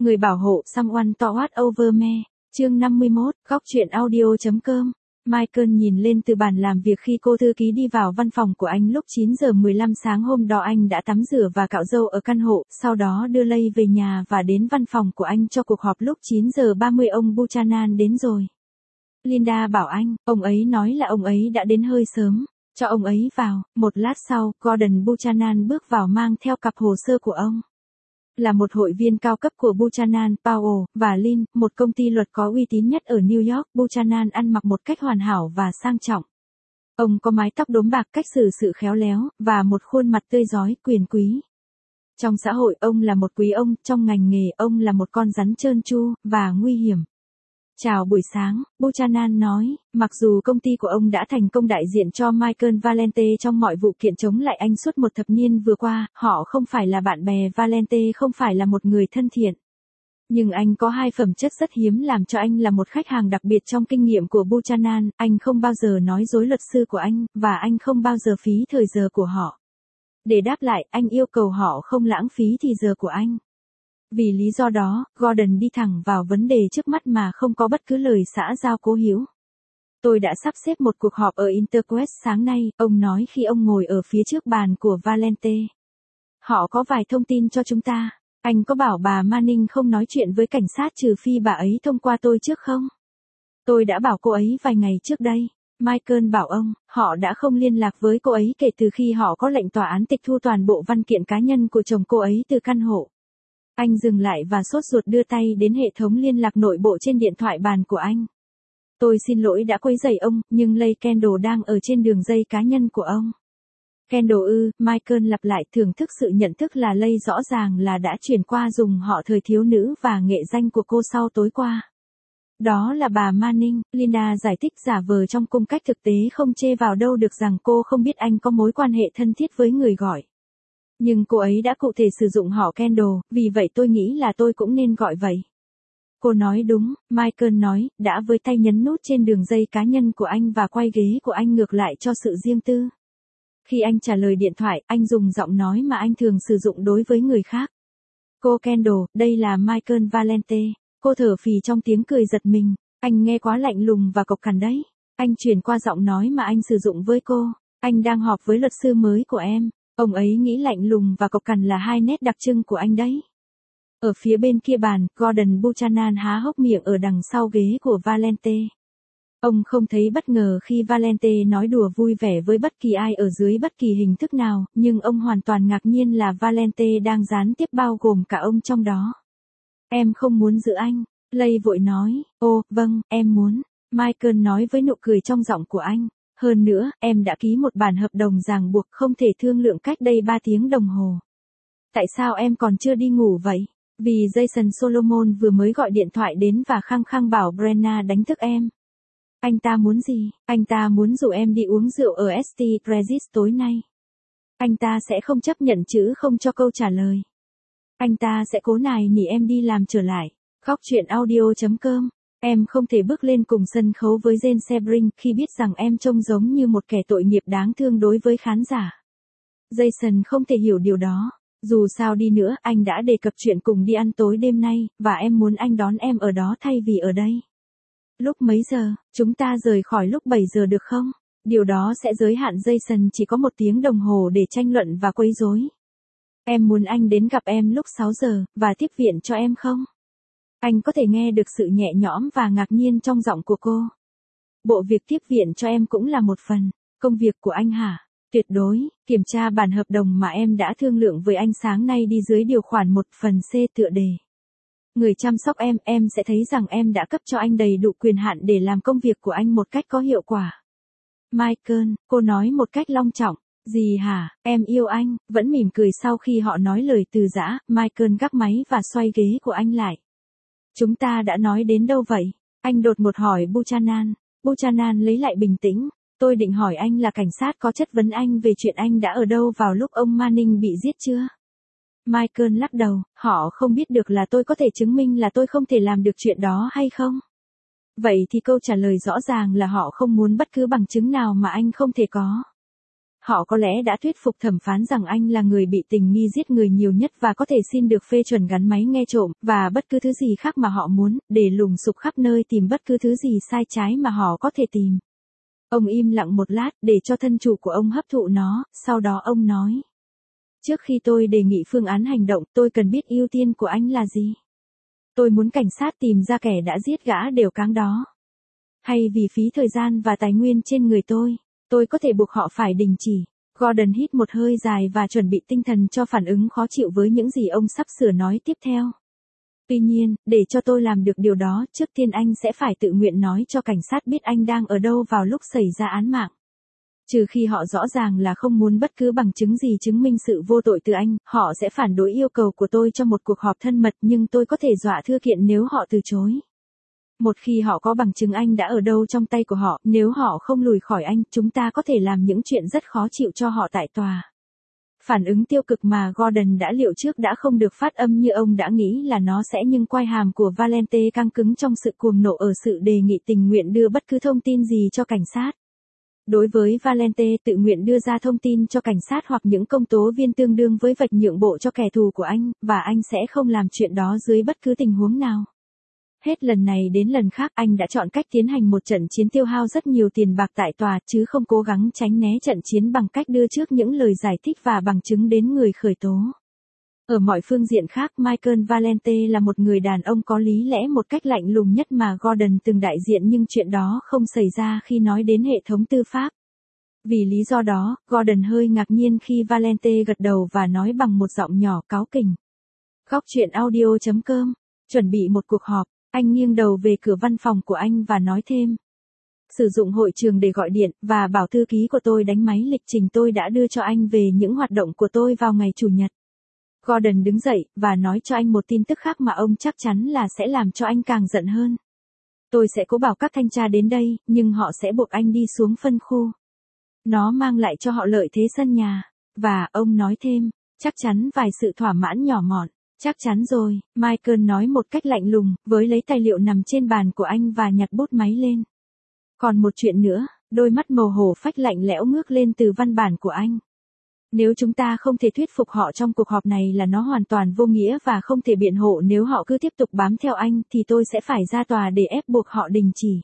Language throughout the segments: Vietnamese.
Người bảo hộ someone toward over me. Chương 51, góc truyện audio.com. Michael nhìn lên từ bàn làm việc khi cô thư ký đi vào văn phòng của anh lúc 9 giờ 15 sáng hôm đó. Anh đã tắm rửa và cạo râu ở căn hộ, sau đó đưa Lay về nhà và đến văn phòng của anh cho cuộc họp lúc 9 giờ 30. Ông Buchanan đến rồi. Linda bảo anh, ông ấy nói là ông ấy đã đến hơi sớm. Cho ông ấy vào. Một lát sau, Gordon Buchanan bước vào mang theo cặp hồ sơ của ông. Là một hội viên cao cấp của Buchanan, Powell và Lin, một công ty luật có uy tín nhất ở New York. Buchanan ăn mặc một cách hoàn hảo và sang trọng. Ông có mái tóc đốm bạc, cách xử sự khéo léo, và một khuôn mặt tươi rói, quyền quý. Trong xã hội, ông là một quý ông, trong ngành nghề, ông là một con rắn trơn tru, và nguy hiểm. Chào buổi sáng, Buchanan nói, mặc dù công ty của ông đã thành công đại diện cho Michael Valente trong mọi vụ kiện chống lại anh suốt một thập niên vừa qua, họ không phải là bạn bè. Valente không phải là một người thân thiện. Nhưng anh có hai phẩm chất rất hiếm làm cho anh là một khách hàng đặc biệt trong kinh nghiệm của Buchanan. Anh không bao giờ nói dối luật sư của anh, và anh không bao giờ phí thời giờ của họ. Để đáp lại, anh yêu cầu họ không lãng phí thì giờ của anh. Vì lý do đó, Gordon đi thẳng vào vấn đề trước mắt mà không có bất cứ lời xã giao cố hữu. Tôi đã sắp xếp một cuộc họp ở Interquest sáng nay, ông nói khi ông ngồi ở phía trước bàn của Valente. Họ có vài thông tin cho chúng ta. Anh có bảo bà Manning không nói chuyện với cảnh sát trừ phi bà ấy thông qua tôi trước không? Tôi đã bảo cô ấy vài ngày trước đây. Michael bảo ông, họ đã không liên lạc với cô ấy kể từ khi họ có lệnh tòa án tịch thu toàn bộ văn kiện cá nhân của chồng cô ấy từ căn hộ. Anh dừng lại và sốt ruột đưa tay đến hệ thống liên lạc nội bộ trên điện thoại bàn của anh. Tôi xin lỗi đã quấy rầy ông, nhưng Lay Kendall đang ở trên đường dây cá nhân của ông. Kendall Michael lặp lại, thưởng thức sự nhận thức là Lay rõ ràng là đã chuyển qua dùng họ thời thiếu nữ và nghệ danh của cô sau tối qua. Đó là bà Manning, Linda giải thích giả vờ trong cung cách thực tế không chê vào đâu được rằng cô không biết anh có mối quan hệ thân thiết với người gọi. Nhưng cô ấy đã cụ thể sử dụng họ Kendall, vì vậy tôi nghĩ là tôi cũng nên gọi vậy. Cô nói đúng, Michael nói, đã với tay nhấn nút trên đường dây cá nhân của anh và quay ghế của anh ngược lại cho sự riêng tư. Khi anh trả lời điện thoại, anh dùng giọng nói mà anh thường sử dụng đối với người khác. Cô Kendall, đây là Michael Valente. Cô thở phì trong tiếng cười giật mình. Anh nghe quá lạnh lùng và cộc cằn đấy. Anh chuyển qua giọng nói mà anh sử dụng với cô. Anh đang họp với luật sư mới của em. Ông ấy nghĩ lạnh lùng và cộc cằn là hai nét đặc trưng của anh đấy. Ở phía bên kia bàn, Gordon Buchanan há hốc miệng ở đằng sau ghế của Valente. Ông không thấy bất ngờ khi Valente nói đùa vui vẻ với bất kỳ ai ở dưới bất kỳ hình thức nào, nhưng ông hoàn toàn ngạc nhiên là Valente đang gián tiếp bao gồm cả ông trong đó. Em không muốn giữ anh, Lay vội nói, vâng, em muốn. Michael nói với nụ cười trong giọng của anh. Hơn nữa, em đã ký một bản hợp đồng ràng buộc không thể thương lượng cách đây 3 tiếng đồng hồ. Tại sao em còn chưa đi ngủ vậy? Vì Jason Solomon vừa mới gọi điện thoại đến và khăng khăng bảo Brenna đánh thức em. Anh ta muốn gì? Anh ta muốn rủ em đi uống rượu ở St. Regis tối nay. Anh ta sẽ không chấp nhận chữ không cho câu trả lời. Anh ta sẽ cố nài nỉ em đi làm trở lại. Góc truyện audio.com. Em không thể bước lên cùng sân khấu với Jane Sebring khi biết rằng em trông giống như một kẻ tội nghiệp đáng thương đối với khán giả. Jason không thể hiểu điều đó. Dù sao đi nữa, anh đã đề cập chuyện cùng đi ăn tối đêm nay, và em muốn anh đón em ở đó thay vì ở đây. Lúc mấy giờ, chúng ta rời khỏi lúc 7 giờ được không? Điều đó sẽ giới hạn Jason chỉ có 1 tiếng đồng hồ để tranh luận và quấy rối. Em muốn anh đến gặp em lúc 6 giờ, và tiếp viện cho em không? Anh có thể nghe được sự nhẹ nhõm và ngạc nhiên trong giọng của cô. Bộ việc tiếp viện cho em cũng là một phần công việc của anh hả? Tuyệt đối, kiểm tra bản hợp đồng mà em đã thương lượng với anh sáng nay đi dưới điều khoản 1 phần C tựa đề. Người chăm sóc em sẽ thấy rằng em đã cấp cho anh đầy đủ quyền hạn để làm công việc của anh một cách có hiệu quả. Michael, cô nói một cách long trọng. Gì hả, em yêu anh, vẫn mỉm cười sau khi họ nói lời từ giã. Michael gác máy và xoay ghế của anh lại. Chúng ta đã nói đến đâu vậy? Anh đột ngột hỏi Buchanan. Buchanan lấy lại bình tĩnh. Tôi định hỏi anh là cảnh sát có chất vấn anh về chuyện anh đã ở đâu vào lúc ông Manning bị giết chưa? Michael lắc đầu, họ không biết được là tôi có thể chứng minh là tôi không thể làm được chuyện đó hay không? Vậy thì câu trả lời rõ ràng là họ không muốn bất cứ bằng chứng nào mà anh không thể có. họ có lẽ đã thuyết phục thẩm phán rằng anh là người bị tình nghi giết người nhiều nhất và có thể xin được phê chuẩn gắn máy nghe trộm, và bất cứ thứ gì khác mà họ muốn, để lùng sục khắp nơi tìm bất cứ thứ gì sai trái mà họ có thể tìm. Ông im lặng một lát để cho thân chủ của ông hấp thụ nó, sau đó ông nói. Trước khi tôi đề nghị phương án hành động, tôi cần biết ưu tiên của anh là gì. Tôi muốn cảnh sát tìm ra kẻ đã giết gã đều cáng đó. Hay vì phí thời gian và tài nguyên trên người tôi có thể buộc họ phải đình chỉ. Gordon hít một hơi dài và chuẩn bị tinh thần cho phản ứng khó chịu với những gì ông sắp sửa nói tiếp theo. Tuy nhiên, để cho tôi làm được điều đó, trước tiên anh sẽ phải tự nguyện nói cho cảnh sát biết anh đang ở đâu vào lúc xảy ra án mạng. Trừ khi họ rõ ràng là không muốn bất cứ bằng chứng gì chứng minh sự vô tội từ anh, họ sẽ phản đối yêu cầu của tôi trong một cuộc họp thân mật, nhưng tôi có thể dọa thưa kiện nếu họ từ chối. Một khi họ có bằng chứng anh đã ở đâu trong tay của họ, nếu họ không lùi khỏi anh, chúng ta có thể làm những chuyện rất khó chịu cho họ tại tòa. Phản ứng tiêu cực mà Gordon đã liệu trước đã không được phát âm như ông đã nghĩ là nó sẽ, nhưng quai hàm của Valente căng cứng trong sự cuồng nộ ở sự đề nghị tình nguyện đưa bất cứ thông tin gì cho cảnh sát. Đối với Valente, tự nguyện đưa ra thông tin cho cảnh sát hoặc những công tố viên tương đương với vạch nhượng bộ cho kẻ thù của anh, và anh sẽ không làm chuyện đó dưới bất cứ tình huống nào. Hết lần này đến lần khác anh đã chọn cách tiến hành một trận chiến tiêu hao rất nhiều tiền bạc tại tòa, chứ không cố gắng tránh né trận chiến bằng cách đưa trước những lời giải thích và bằng chứng đến người khởi tố. Ở mọi phương diện khác, Michael Valente là một người đàn ông có lý lẽ một cách lạnh lùng nhất mà Gordon từng đại diện, nhưng chuyện đó không xảy ra khi nói đến hệ thống tư pháp. Vì lý do đó, Gordon hơi ngạc nhiên khi Valente gật đầu và nói bằng một giọng nhỏ cáu kỉnh. Góc truyện audio.com. Chuẩn bị một cuộc họp. Anh nghiêng đầu về cửa văn phòng của anh và nói thêm. Sử dụng hội trường để gọi điện, và bảo thư ký của tôi đánh máy lịch trình tôi đã đưa cho anh về những hoạt động của tôi vào ngày Chủ nhật. Gordon đứng dậy, và nói cho anh một tin tức khác mà ông chắc chắn là sẽ làm cho anh càng giận hơn. Tôi sẽ cố bảo các thanh tra đến đây, nhưng họ sẽ buộc anh đi xuống phân khu. Nó mang lại cho họ lợi thế sân nhà. Và, ông nói thêm, chắc chắn vài sự thỏa mãn nhỏ mọn. Chắc chắn rồi, Michael nói một cách lạnh lùng, với lấy tài liệu nằm trên bàn của anh và nhặt bút máy lên. Còn một chuyện nữa, đôi mắt màu hổ phách lạnh lẽo ngước lên từ văn bản của anh. Nếu chúng ta không thể thuyết phục họ trong cuộc họp này là nó hoàn toàn vô nghĩa và không thể biện hộ nếu họ cứ tiếp tục bám theo anh, thì tôi sẽ phải ra tòa để ép buộc họ đình chỉ.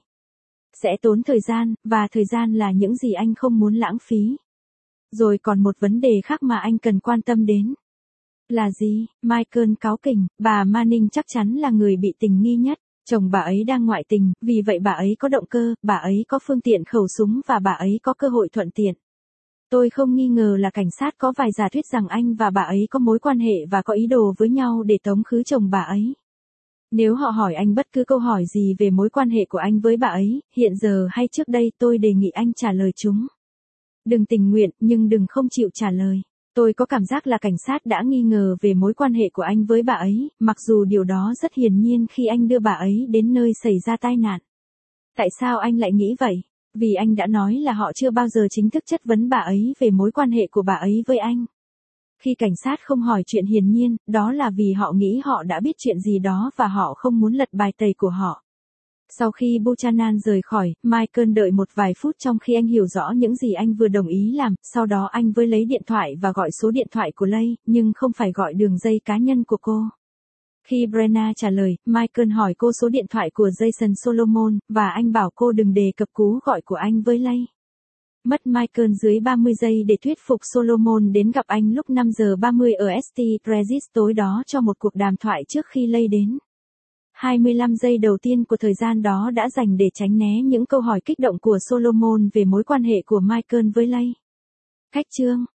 Sẽ tốn thời gian, và thời gian là những gì anh không muốn lãng phí. Rồi còn một vấn đề khác mà anh cần quan tâm đến. Là gì? Michael cáu kỉnh, bà Manning chắc chắn là người bị tình nghi nhất. Chồng bà ấy đang ngoại tình, vì vậy bà ấy có động cơ, bà ấy có phương tiện khẩu súng và bà ấy có cơ hội thuận tiện. Tôi không nghi ngờ là cảnh sát có vài giả thuyết rằng anh và bà ấy có mối quan hệ và có ý đồ với nhau để tống khứ chồng bà ấy. Nếu họ hỏi anh bất cứ câu hỏi gì về mối quan hệ của anh với bà ấy, hiện giờ hay trước đây, tôi đề nghị anh trả lời chúng. Đừng tình nguyện, nhưng đừng không chịu trả lời. Tôi có cảm giác là cảnh sát đã nghi ngờ về mối quan hệ của anh với bà ấy, mặc dù điều đó rất hiển nhiên khi anh đưa bà ấy đến nơi xảy ra tai nạn. Tại sao anh lại nghĩ vậy? Vì anh đã nói là họ chưa bao giờ chính thức chất vấn bà ấy về mối quan hệ của bà ấy với anh. Khi cảnh sát không hỏi chuyện hiển nhiên, đó là vì họ nghĩ họ đã biết chuyện gì đó và họ không muốn lật bài tẩy của họ. Sau khi Buchanan rời khỏi, Michael đợi một vài phút trong khi anh hiểu rõ những gì anh vừa đồng ý làm, sau đó anh với lấy điện thoại và gọi số điện thoại của Lay, nhưng không phải gọi đường dây cá nhân của cô. Khi Brenna trả lời, Michael hỏi cô số điện thoại của Jason Solomon, và anh bảo cô đừng đề cập cú gọi của anh với Lay. Mất Michael dưới 30 giây để thuyết phục Solomon đến gặp anh lúc 5 giờ 30 ở St. Regis tối đó cho một cuộc đàm thoại trước khi Lay đến. 25 giây đầu tiên của thời gian đó đã dành để tránh né những câu hỏi kích động của Solomon về mối quan hệ của Michael với Lay. Khách chương